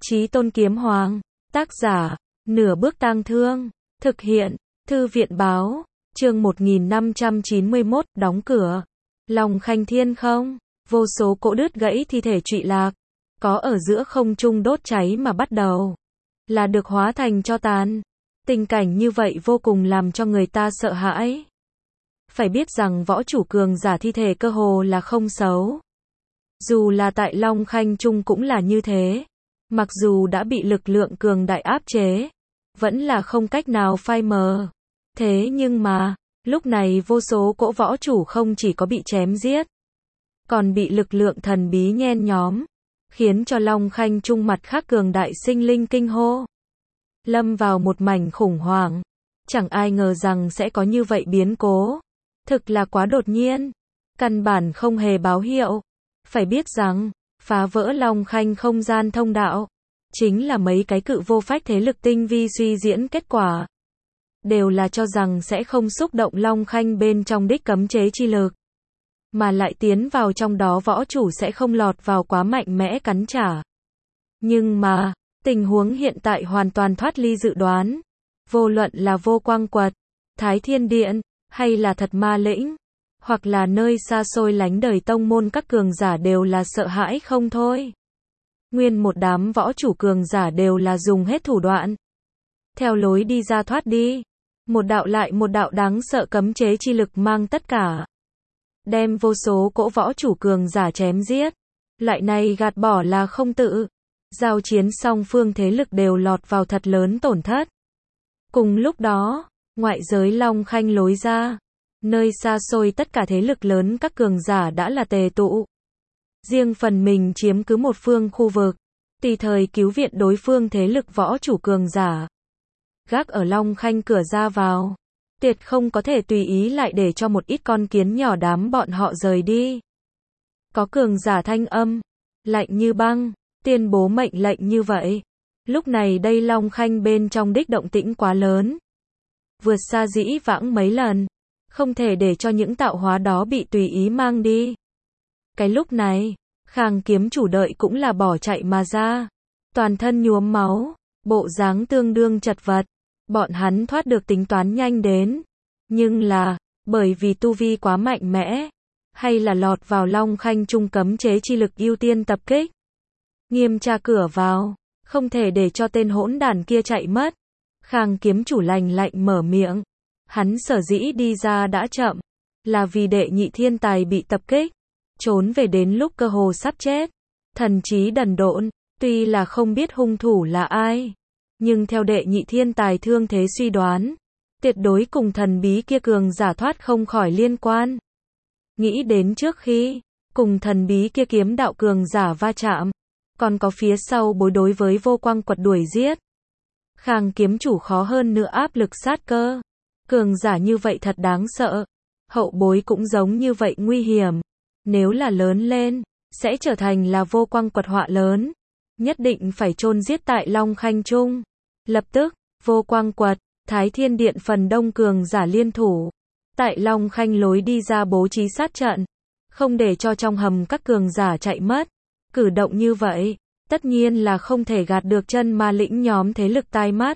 Chí Tôn Kiếm Hoàng, tác giả, Nửa Bước Tang Thương, thực hiện, Thư viện báo, chương 1591, đóng cửa. Long Khanh Thiên không, vô số cỗ đứt gãy thi thể trụy lạc, có ở giữa không trung đốt cháy mà bắt đầu, là được hóa thành tro tàn. Tình cảnh như vậy vô cùng làm cho người ta sợ hãi. Phải biết rằng võ chủ cường giả thi thể cơ hồ là không xấu. Dù là tại Long Khanh Trung cũng là như thế. Mặc dù đã bị lực lượng cường đại áp chế, vẫn là không cách nào phai mờ. Thế nhưng mà, lúc này vô số cỗ võ chủ không chỉ có bị chém giết, còn bị lực lượng thần bí nhen nhóm, khiến cho Long Khanh Trung mặt khác cường đại sinh linh kinh hô. Lâm vào một mảnh khủng hoảng. Chẳng ai ngờ rằng sẽ có như vậy biến cố. Thực là quá đột nhiên. Căn bản không hề báo hiệu. Phải biết rằng, phá vỡ Long Khanh không gian thông đạo, chính là mấy cái cự vô phách thế lực tinh vi suy diễn kết quả. Đều là cho rằng sẽ không xúc động Long Khanh bên trong đích cấm chế chi lực, mà lại tiến vào trong đó võ chủ sẽ không lọt vào quá mạnh mẽ cắn trả. Nhưng mà, tình huống hiện tại hoàn toàn thoát ly dự đoán. Vô luận là Vô Quang Quật, Thái Thiên Điện, hay là Thật Ma Lĩnh, hoặc là nơi xa xôi lánh đời tông môn các cường giả đều là sợ hãi không thôi. Nguyên một đám võ chủ cường giả đều là dùng hết thủ đoạn. Theo lối đi ra thoát đi. Một đạo lại một đạo đáng sợ cấm chế chi lực mang tất cả. Đem vô số cỗ võ chủ cường giả chém giết. Loại này gạt bỏ là không tự. Giao chiến song phương thế lực đều lọt vào thật lớn tổn thất. Cùng lúc đó, ngoại giới Long Khanh lối ra. Nơi xa xôi tất cả thế lực lớn các cường giả đã là tề tụ. Riêng phần mình chiếm cứ một phương khu vực. Tùy thời cứu viện đối phương thế lực võ chủ cường giả. Gác ở Long Khanh cửa ra vào. Tuyệt không có thể tùy ý lại để cho một ít con kiến nhỏ đám bọn họ rời đi. Có cường giả thanh âm, lạnh như băng, tuyên bố mệnh lệnh như vậy. Lúc này đây Long Khanh bên trong đích động tĩnh quá lớn. Vượt xa dĩ vãng mấy lần. Không thể để cho những tạo hóa đó bị tùy ý mang đi. Cái lúc này, Khang kiếm chủ đợi cũng là bỏ chạy mà ra. Toàn thân nhuốm máu, bộ dáng tương đương chật vật. Bọn hắn thoát được tính toán nhanh đến. Nhưng là, bởi vì tu vi quá mạnh mẽ, hay là lọt vào Long Khanh trung cấm chế chi lực ưu tiên tập kích. Nghiêm tra cửa vào, không thể để cho tên hỗn đản kia chạy mất. Khang kiếm chủ lạnh lạnh mở miệng. Hắn sở dĩ đi ra đã chậm, là vì đệ nhị thiên tài bị tập kích, trốn về đến lúc cơ hồ sắp chết. Thần trí đần độn, tuy là không biết hung thủ là ai, nhưng theo đệ nhị thiên tài thương thế suy đoán, tuyệt đối cùng thần bí kia cường giả thoát không khỏi liên quan. Nghĩ đến trước khi cùng thần bí kia kiếm đạo cường giả va chạm, còn có phía sau bối đối với Vô Quang Quật đuổi giết. Khang kiếm chủ khó hơn nữa áp lực sát cơ. Cường giả như vậy thật đáng sợ. Hậu bối cũng giống như vậy nguy hiểm. Nếu là lớn lên, sẽ trở thành là Vô Quang Quật họa lớn. Nhất định phải chôn giết tại Long Khanh Trung. Lập tức, Vô Quang Quật, Thái Thiên Điện phần đông cường giả liên thủ. Tại Long Khanh lối đi ra bố trí sát trận. Không để cho trong hầm các cường giả chạy mất. Cử động như vậy, tất nhiên là không thể gạt được Chân Ma Lĩnh nhóm thế lực tai mắt.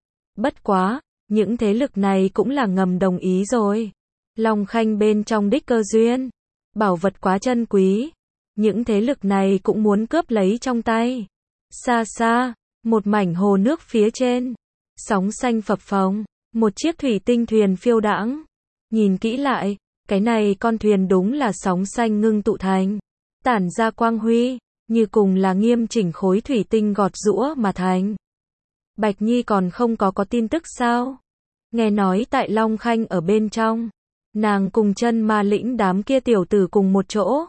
Bất quá, những thế lực này cũng là ngầm đồng ý rồi. Long Khanh bên trong đích cơ duyên, bảo vật quá chân quý. Những thế lực này cũng muốn cướp lấy trong tay. Xa xa, một mảnh hồ nước phía trên. Sóng xanh phập phồng, một chiếc thủy tinh thuyền phiêu đãng. Nhìn kỹ lại, cái này con thuyền đúng là sóng xanh ngưng tụ thành. Tản ra quang huy, như cùng là nghiêm chỉnh khối thủy tinh gọt giũa mà thành. Bạch Nhi còn không có tin tức sao? Nghe nói tại Long Khanh ở bên trong, nàng cùng Chân Ma Lĩnh đám kia tiểu tử cùng một chỗ,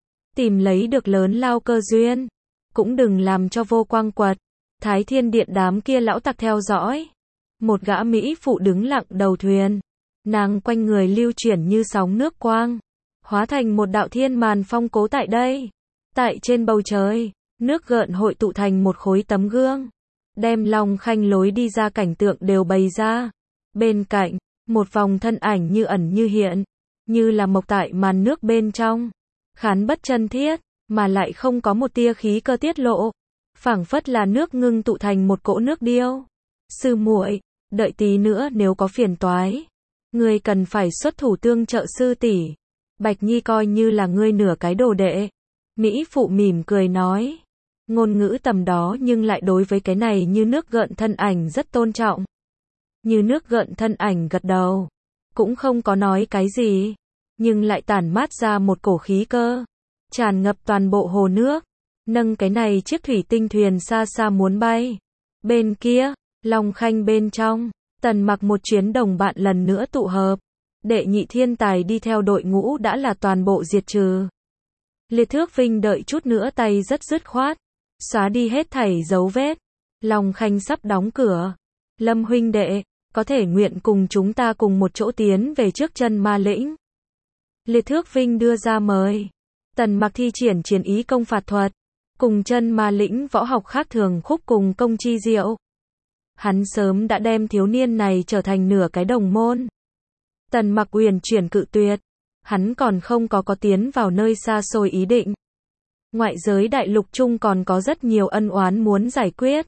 tìm lấy được lớn lao cơ duyên, cũng đừng làm cho Vô Quang Quật, Thái Thiên Điện đám kia lão tặc theo dõi. Một gã mỹ phụ đứng lặng đầu thuyền, nàng quanh người lưu chuyển như sóng nước quang, hóa thành một đạo thiên màn phong cố tại đây. Tại trên bầu trời, nước gợn hội tụ thành một khối tấm gương, đem Long Khanh lối đi ra cảnh tượng đều bày ra. Bên cạnh, một vòng thân ảnh như ẩn như hiện, như là mộc tại màn nước bên trong. Khán bất chân thiết, mà lại không có một tia khí cơ tiết lộ. phảng phất là nước ngưng tụ thành một cỗ nước điêu. Sư muội, đợi tí nữa nếu có phiền toái, ngươi cần phải xuất thủ tương trợ sư tỷ. Bạch Nhi coi như là ngươi nửa cái đồ đệ. Mỹ phụ mỉm cười nói. Ngôn ngữ tầm đó nhưng lại đối với cái này như nước gợn thân ảnh rất tôn trọng. Như nước gợn thân ảnh gật đầu. Cũng không có nói cái gì. Nhưng lại tản mát ra một cổ khí cơ. Tràn ngập toàn bộ hồ nước. Nâng cái này chiếc thủy tinh thuyền xa xa muốn bay. Bên kia, Long Khanh bên trong, Tần Mặc một chuyến đồng bạn lần nữa tụ hợp. Đệ nhị thiên tài đi theo đội ngũ đã là toàn bộ diệt trừ. Liệt Thước Vinh đợi chút nữa tay rất dứt khoát. Xóa đi hết thảy dấu vết. Long Khanh sắp đóng cửa. Lâm huynh đệ, có thể nguyện cùng chúng ta cùng một chỗ tiến về trước chân ma lĩnh. Liệt Thước Vinh đưa ra mời. Tần Mặc thi triển chiến ý công phạt thuật. Cùng chân ma lĩnh võ học khác thường khúc cùng công chi diệu. Hắn sớm đã đem thiếu niên này trở thành nửa cái đồng môn. Tần Mặc uyển chuyển cự tuyệt. Hắn còn không có tiến vào nơi xa xôi ý định. Ngoại giới đại lục chung còn có rất nhiều ân oán muốn giải quyết.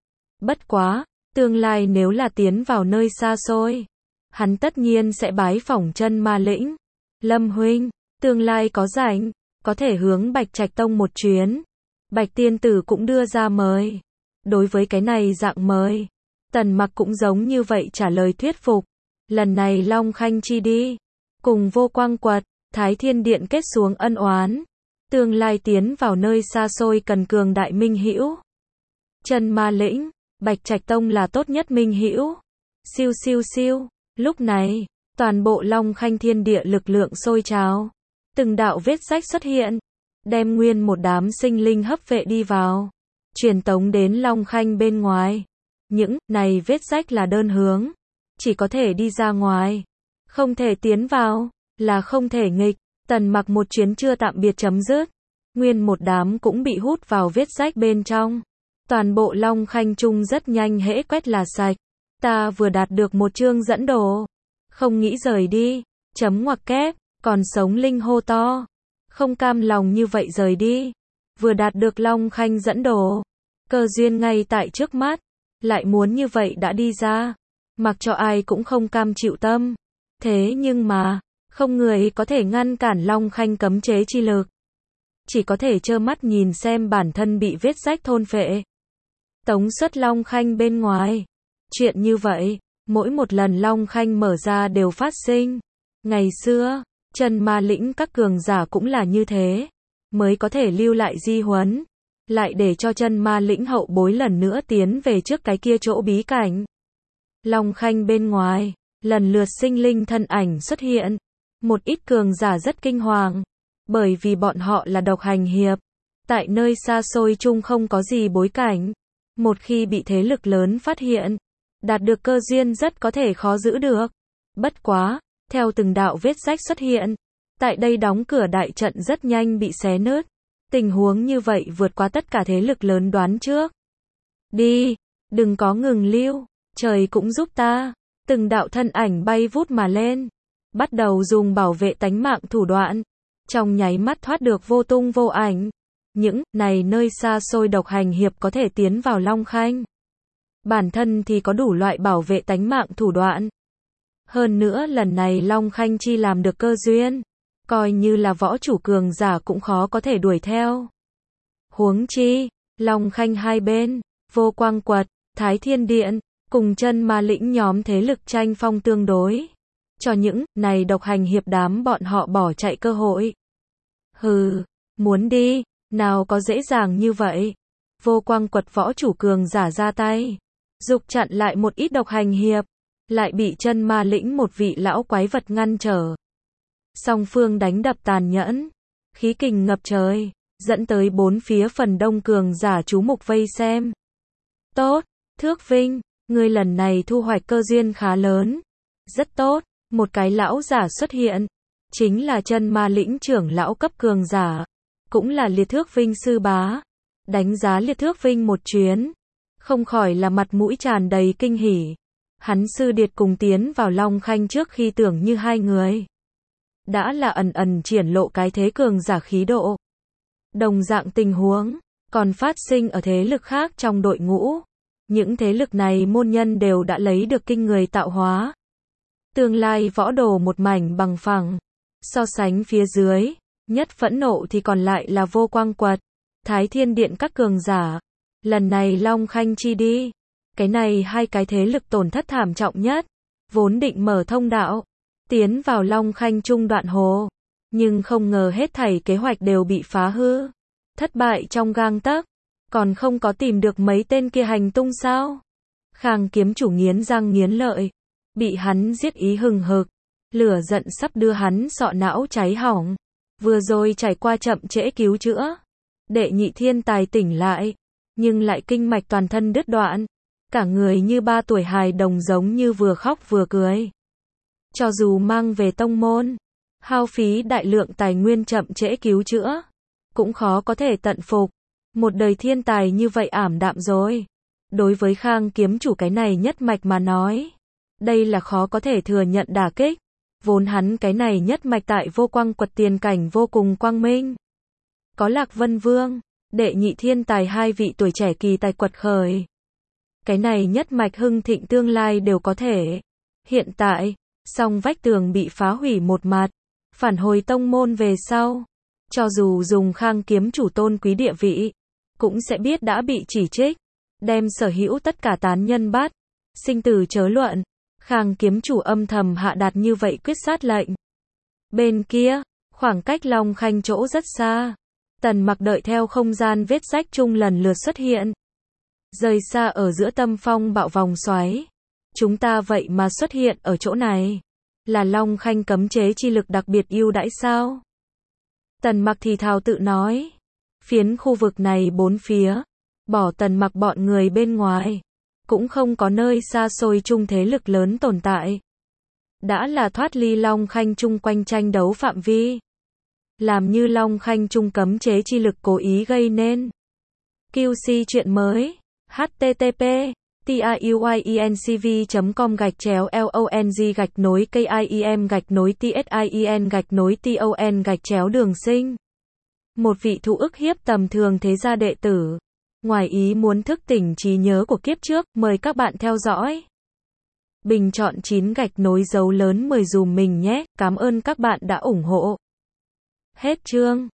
Bất quá, tương lai nếu là tiến vào nơi xa xôi, hắn tất nhiên sẽ bái phỏng chân ma lĩnh. Lâm huynh, tương lai có rảnh, có thể hướng Bạch Trạch Tông một chuyến. Bạch tiên tử cũng đưa ra mời. Đối với cái này dạng mời, Tần Mặc cũng giống như vậy trả lời thuyết phục. Lần này Long Khanh chi đi, cùng Vô Quang Quật, Thái Thiên Điện kết xuống ân oán. Tương lai tiến vào nơi xa xôi cần cường đại minh hữu. Chân ma lĩnh, Bạch Trạch Tông là tốt nhất minh hữu. Siêu siêu siêu, lúc này, toàn bộ Long Khanh thiên địa lực lượng sôi trào. Từng đạo vết rách xuất hiện, đem nguyên một đám sinh linh hấp vệ đi vào, truyền tống đến Long Khanh bên ngoài. Những này vết rách là đơn hướng, chỉ có thể đi ra ngoài, không thể tiến vào, là không thể nghịch. Tần Mặc một chuyến chưa tạm biệt chấm dứt, nguyên một đám cũng bị hút vào vết rách bên trong. Toàn bộ Long Khanh chung rất nhanh hễ quét là sạch. Ta vừa đạt được một chương dẫn đồ, không nghĩ rời đi. Chấm ngoặc kép, còn sống linh hô to, không cam lòng như vậy rời đi. Vừa đạt được Long Khanh dẫn đồ, cơ duyên ngay tại trước mắt, lại muốn như vậy đã đi ra, mặc cho ai cũng không cam chịu tâm. Thế nhưng mà, không người có thể ngăn cản Long Khanh cấm chế chi lực. Chỉ có thể trơ mắt nhìn xem bản thân bị vết rách thôn phệ. Tống xuất Long Khanh bên ngoài. Chuyện như vậy, mỗi một lần Long Khanh mở ra đều phát sinh. Ngày xưa, chân ma lĩnh các cường giả cũng là như thế, mới có thể lưu lại di huấn, lại để cho chân ma lĩnh hậu bối lần nữa tiến về trước cái kia chỗ bí cảnh. Long Khanh bên ngoài, lần lượt sinh linh thân ảnh xuất hiện. Một ít cường giả rất kinh hoàng, bởi vì bọn họ là độc hành hiệp, tại nơi xa xôi chung không có gì bối cảnh. Một khi bị thế lực lớn phát hiện, đạt được cơ duyên rất có thể khó giữ được. Bất quá, theo từng đạo vết rách xuất hiện, tại đây đóng cửa đại trận rất nhanh bị xé nứt. Tình huống như vậy vượt qua tất cả thế lực lớn đoán trước. Đi, đừng có ngừng lưu, trời cũng giúp ta. Từng đạo thân ảnh bay vút mà lên, bắt đầu dùng bảo vệ tánh mạng thủ đoạn, trong nháy mắt thoát được vô tung vô ảnh. Những này nơi xa xôi độc hành hiệp có thể tiến vào Long Khanh, bản thân thì có đủ loại bảo vệ tánh mạng thủ đoạn. Hơn nữa lần này Long Khanh chi làm được cơ duyên, coi như là võ chủ cường giả cũng khó có thể đuổi theo. Huống chi, Long Khanh hai bên, Vô Quang Quật, Thái Thiên Điện, cùng chân ma lĩnh nhóm thế lực tranh phong tương đối, cho những này độc hành hiệp đám bọn họ bỏ chạy cơ hội. Hừ, muốn đi, nào có dễ dàng như vậy. Vô Quang Quật võ chủ cường giả ra tay, dục chặn lại một ít độc hành hiệp, lại bị chân ma lĩnh một vị lão quái vật ngăn trở. Song phương đánh đập tàn nhẫn, khí kình ngập trời, dẫn tới bốn phía phần đông cường giả chú mục vây xem. Tốt, Thước Vinh, ngươi lần này thu hoạch cơ duyên khá lớn. Rất tốt, một cái lão giả xuất hiện, chính là chân ma lĩnh trưởng lão cấp cường giả, cũng là Liệt Thước Vinh sư bá. Đánh giá Liệt Thước Vinh một chuyến, không khỏi là mặt mũi tràn đầy kinh hỉ. Hắn sư điệt cùng tiến vào Long Khanh trước khi tưởng như hai người, đã là ẩn ẩn triển lộ cái thế cường giả khí độ. Đồng dạng tình huống, còn phát sinh ở thế lực khác trong đội ngũ. Những thế lực này môn nhân đều đã lấy được kinh người tạo hóa. Tương lai võ đồ một mảnh bằng phẳng. So sánh phía dưới, nhất phẫn nộ thì còn lại là Vô Quang Quật, Thái Thiên Điện các cường giả. Lần này Long Khanh chi đi. Cái này hai cái thế lực tổn thất thảm trọng nhất. Vốn định mở thông đạo, tiến vào Long Khanh trung đoạn hồ. Nhưng không ngờ hết thảy kế hoạch đều bị phá hư. Thất bại trong gang tấc. Còn không có tìm được mấy tên kia hành tung sao? Khang kiếm chủ nghiến răng nghiến lợi. Bị hắn giết ý hừng hực. Lửa giận sắp đưa hắn sọ não cháy hỏng. Vừa rồi trải qua chậm trễ cứu chữa. Đệ nhị thiên tài tỉnh lại. Nhưng lại kinh mạch toàn thân đứt đoạn. Cả người như 3 tuổi hài đồng giống như vừa khóc vừa cười. Cho dù mang về tông môn, hao phí đại lượng tài nguyên chậm trễ cứu chữa, cũng khó có thể tận phục. Một đời thiên tài như vậy ảm đạm rồi. Đối với Khang kiếm chủ cái này nhất mạch mà nói, đây là khó có thể thừa nhận đả kích. Vốn hắn cái này nhất mạch tại Vô Quang Quật tiền cảnh vô cùng quang minh. Có Lạc Vân Vương, đệ nhị thiên tài hai vị tuổi trẻ kỳ tài quật khởi. Cái này nhất mạch hưng thịnh tương lai đều có thể. Hiện tại, song vách tường bị phá hủy một mặt, phản hồi tông môn về sau. Cho dù dùng Khang kiếm chủ tôn quý địa vị, cũng sẽ biết đã bị chỉ trích. Đem sở hữu tất cả tán nhân bắt. Sinh tử chớ luận. Khang kiếm chủ âm thầm hạ đạt như vậy quyết sát lệnh. Bên kia, khoảng cách Long Khanh chỗ rất xa. Tần Mặc đợi theo không gian vết rách chung lần lượt xuất hiện. Rời xa ở giữa tâm phong bạo vòng xoáy. Chúng ta vậy mà xuất hiện ở chỗ này. Là Long Khanh cấm chế chi lực đặc biệt ưu đãi sao? Tần Mặc thì thào tự nói. Phiến khu vực này bốn phía, bỏ Tần Mặc bọn người bên ngoài, cũng không có nơi xa xôi chung thế lực lớn tồn tại. Đã là thoát ly Long Khanh chung quanh tranh đấu phạm vi. Làm như Long Khanh chung cấm chế chi lực cố ý gây nên. QC chuyện mới. http tiuyencv.com/long-KIEM-TSIEN-TON-đường sinh. Một vị thụ ức hiếp tầm thường thế gia đệ tử. Ngoài ý muốn thức tỉnh trí nhớ của kiếp trước, mời các bạn theo dõi. Bình chọn 9 gạch nối dấu lớn 10 dùm mình nhé, cảm ơn các bạn đã ủng hộ. Hết chương.